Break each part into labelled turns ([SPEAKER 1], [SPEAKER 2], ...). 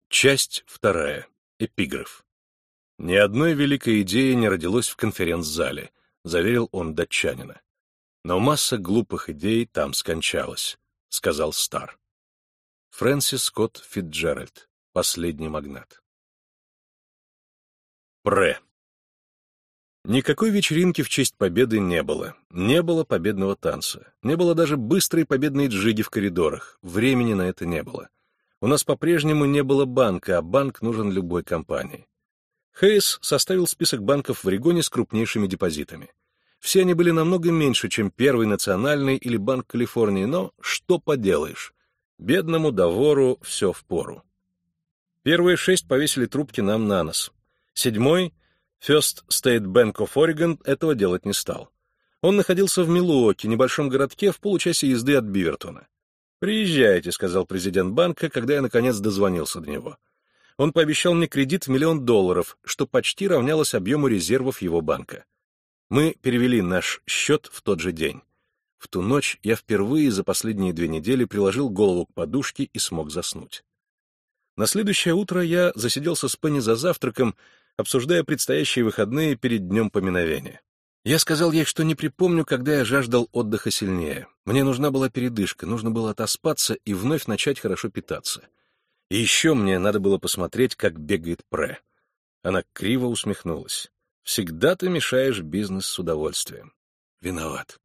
[SPEAKER 1] Часть вторая. Эпиграф. «Ни одной великой идеи не родилось в конференц-зале», — заверил он датчанина. «Но масса глупых идей там скончалась», — сказал Стар. Фрэнсис Скотт Фитджеральд. Последний магнат. Пре. Никакой вечеринки в честь победы не было. Не было победного танца. Не было даже быстрой победной джиги в коридорах. Времени на это не было. У нас по-прежнему не было банка, а банк нужен любой компании. Хейс составил список банков в Орегоне с крупнейшими депозитами. Все они были намного меньше, чем Первый национальный или Банк Калифорнии, но что поделаешь, бедному да вору все впору. Первые 6 повесили трубки нам на нос. 7-й, First State Bank of Oregon, этого делать не стал. Он находился в Милуоки, небольшом городке в получасе езды от Бивертона. «Приезжайте», — сказал президент банка, когда я наконец дозвонился до него. Он пообещал мне кредит в $1 миллион, что почти равнялось объему резервов его банка. Мы перевели наш счет в тот же день. В ту ночь я впервые за последние 2 недели приложил голову к подушке и смог заснуть. На следующее утро я засиделся с Пенни за завтраком, обсуждая предстоящие выходные перед днем поминовения. Я сказал ей, что не припомню, когда я жаждал отдыха сильнее. Мне нужна была передышка, нужно было отоспаться и вновь начать хорошо питаться. И еще мне надо было посмотреть, как бегает Пре. Она криво усмехнулась. «Всегда ты мешаешь бизнес с удовольствием». Виноват.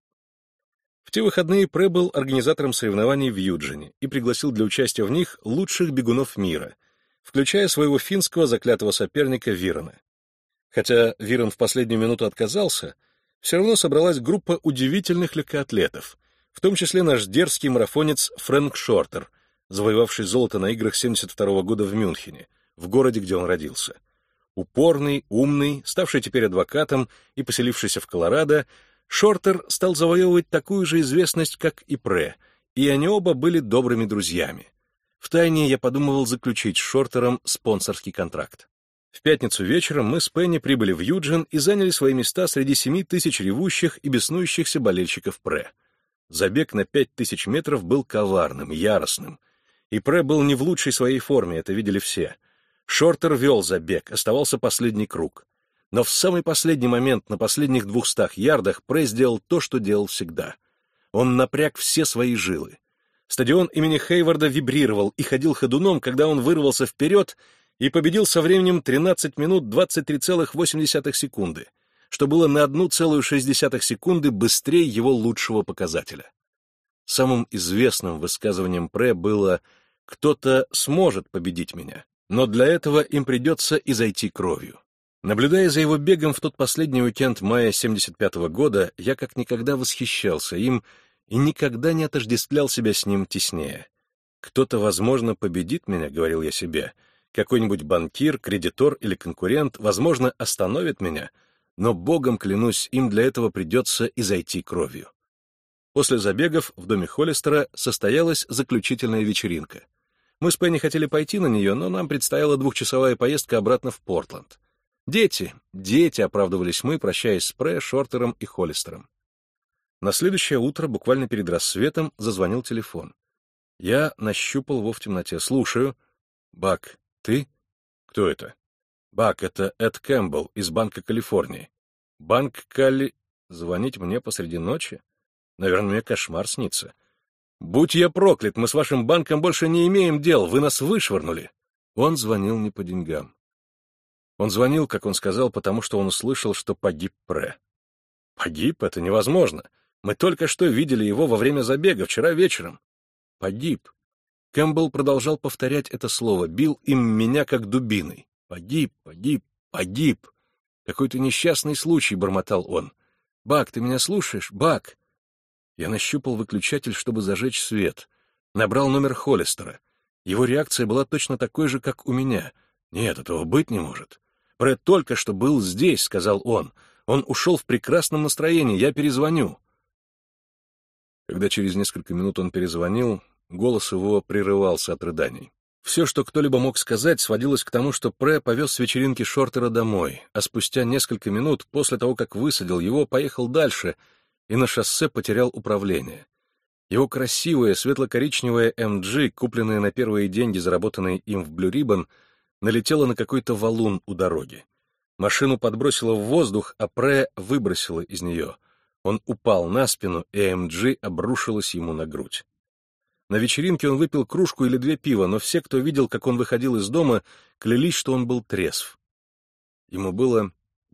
[SPEAKER 1] В те выходные Пре был организатором соревнований в Юджине и пригласил для участия в них лучших бегунов мира, включая своего финского заклятого соперника Вирона. Хотя Вирон в последнюю минуту отказался, все равно собралась группа удивительных легкоатлетов, в том числе наш дерзкий марафонец Фрэнк Шортер, завоевавший золото на играх 1972 года в Мюнхене, в городе, где он родился. Упорный, умный, ставший теперь адвокатом и поселившийся в Колорадо, Шортер стал завоевывать такую же известность, как и Пре, и они оба были добрыми друзьями. Втайне я подумывал заключить с Шортером спонсорский контракт. В пятницу вечером мы с Пенни прибыли в Юджин и заняли свои места среди 7 тысяч ревущих и беснующихся болельщиков Пре. Забег на 5000 метров был коварным, яростным. И Пре был не в лучшей своей форме, это видели все. Шортер вел забег, оставался последний круг. Но в самый последний момент, на последних 200 ярдах, Пре сделал то, что делал всегда. Он напряг все свои жилы. Стадион имени Хейварда вибрировал и ходил ходуном, когда он вырвался вперед и победил со временем 13 минут 23,8 секунды, что было на 1,6 секунды быстрее его лучшего показателя. Самым известным высказыванием Пре было «кто-то сможет победить меня, но для этого им придется изойти кровью». Наблюдая за его бегом в тот последний уикенд мая 1975 года, я как никогда восхищался им и никогда не отождествлял себя с ним теснее. «Кто-то, возможно, победит меня», — говорил я себе, — «какой-нибудь банкир, кредитор или конкурент, возможно, остановит меня, но, богом клянусь, им для этого придется изойти кровью». После забегов в доме Холлистера состоялась заключительная вечеринка. Мы с Пенни хотели пойти на нее, но нам предстояла 2-часовая поездка обратно в Портленд. Дети, оправдывались мы, прощаясь с Пре, Шортером и Холлистером. На следующее утро, буквально перед рассветом, зазвонил телефон. Я нащупал его в темноте. «Слушаю». «Бак, ты?» «Кто это?» «Бак, это Эд Кэмпбелл из Банка Калифорнии». «Банк Кали...» «Звонить мне посреди ночи? Наверное, мне кошмар снится». «Будь я проклят, мы с вашим банком больше не имеем дел, вы нас вышвырнули». Он звонил не по деньгам. Он звонил, как он сказал, потому что он услышал, что погиб Пре. «Погиб? Это невозможно. Мы только что видели его во время забега, вчера вечером». «Погиб». Кэмпбелл продолжал повторять это слово, бил им меня как дубиной. «Погиб, погиб, погиб». «Какой-то несчастный случай», — бормотал он. «Бак, ты меня слушаешь? Бак?» Я нащупал выключатель, чтобы зажечь свет. Набрал номер Холлистера. Его реакция была точно такой же, как у меня. «Нет, этого быть не может». «Пре только что был здесь», — сказал он. «Он ушел в прекрасном настроении, я перезвоню». Когда через несколько минут он перезвонил, голос его прерывался от рыданий. Все, что кто-либо мог сказать, сводилось к тому, что Пре повез с вечеринки Шортера домой, а спустя несколько минут, после того, как высадил его, поехал дальше и на шоссе потерял управление. Его красивая светло-коричневая MG, купленная на первые деньги, заработанные им в Blue Ribbon, налетела на какой-то валун у дороги. Машину подбросило в воздух, а Пре выбросило из нее. Он упал на спину, и MG обрушилась ему на грудь. На вечеринке он выпил кружку или две пива, но все, кто видел, как он выходил из дома, клялись, что он был трезв. Ему было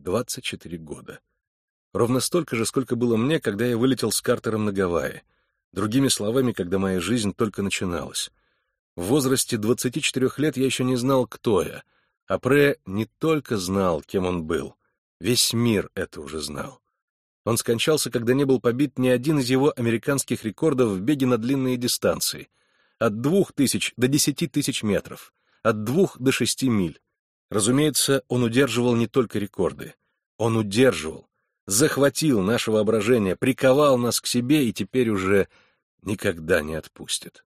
[SPEAKER 1] 24 года. Ровно столько же, сколько было мне, когда я вылетел с Картером на Гавайи. Другими словами, когда моя жизнь только начиналась. В возрасте 24 лет я еще не знал, кто я, а Пре не только знал, кем он был. Весь мир это уже знал. Он скончался, когда не был побит ни один из его американских рекордов в беге на длинные дистанции. От 2000 до 10 тысяч метров, от 2 до 6 миль. Разумеется, он удерживал не только рекорды. Он удерживал, захватил наше воображение, приковал нас к себе и теперь уже никогда не отпустит.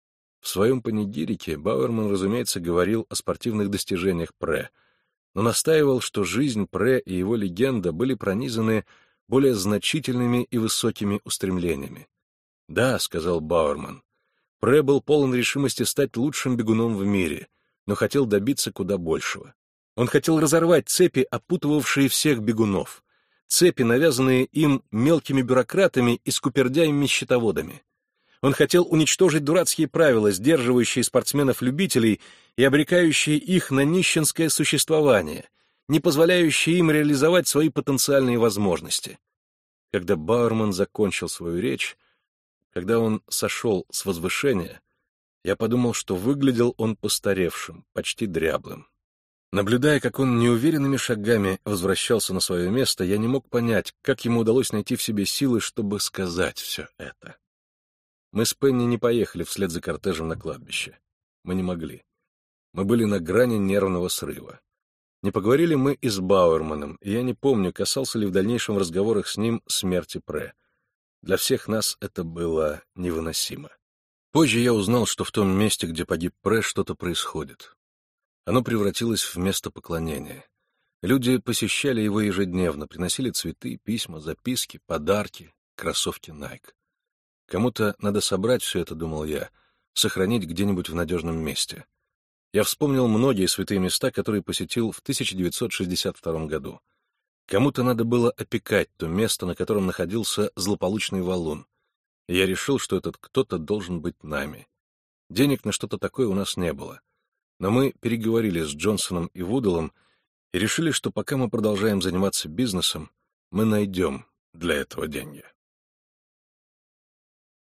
[SPEAKER 1] В своем панигирике Бауэрман, разумеется, говорил о спортивных достижениях Пре, но настаивал, что жизнь Пре и его легенда были пронизаны более значительными и высокими устремлениями. «Да», — сказал Бауэрман, — «Пре был полон решимости стать лучшим бегуном в мире, но хотел добиться куда большего. Он хотел разорвать цепи, опутывавшие всех бегунов, цепи, навязанные им мелкими бюрократами и скупердяями-счетоводами. Он хотел уничтожить дурацкие правила, сдерживающие спортсменов-любителей и обрекающие их на нищенское существование, не позволяющие им реализовать свои потенциальные возможности». Когда Бауэрман закончил свою речь, когда он сошел с возвышения, я подумал, что выглядел он постаревшим, почти дряблым. Наблюдая, как он неуверенными шагами возвращался на свое место, я не мог понять, как ему удалось найти в себе силы, чтобы сказать все это. Мы с Пенни не поехали вслед за кортежем на кладбище. Мы не могли. Мы были на грани нервного срыва. Не поговорили мы и с Бауэрманом, и я не помню, касался ли в дальнейшем разговорах с ним смерти Пре. Для всех нас это было невыносимо. Позже я узнал, что в том месте, где погиб Пре, что-то происходит. Оно превратилось в место поклонения. Люди посещали его ежедневно, приносили цветы, письма, записки, подарки, кроссовки Nike. Кому-то надо собрать все это, думал я, сохранить где-нибудь в надежном месте. Я вспомнил многие святые места, которые посетил в 1962 году. Кому-то надо было опекать то место, на котором находился злополучный валун. И я решил, что этот кто-то должен быть нами. Денег на что-то такое у нас не было. Но мы переговорили с Джонсоном и Вуделом и решили, что пока мы продолжаем заниматься бизнесом, мы найдем для этого деньги.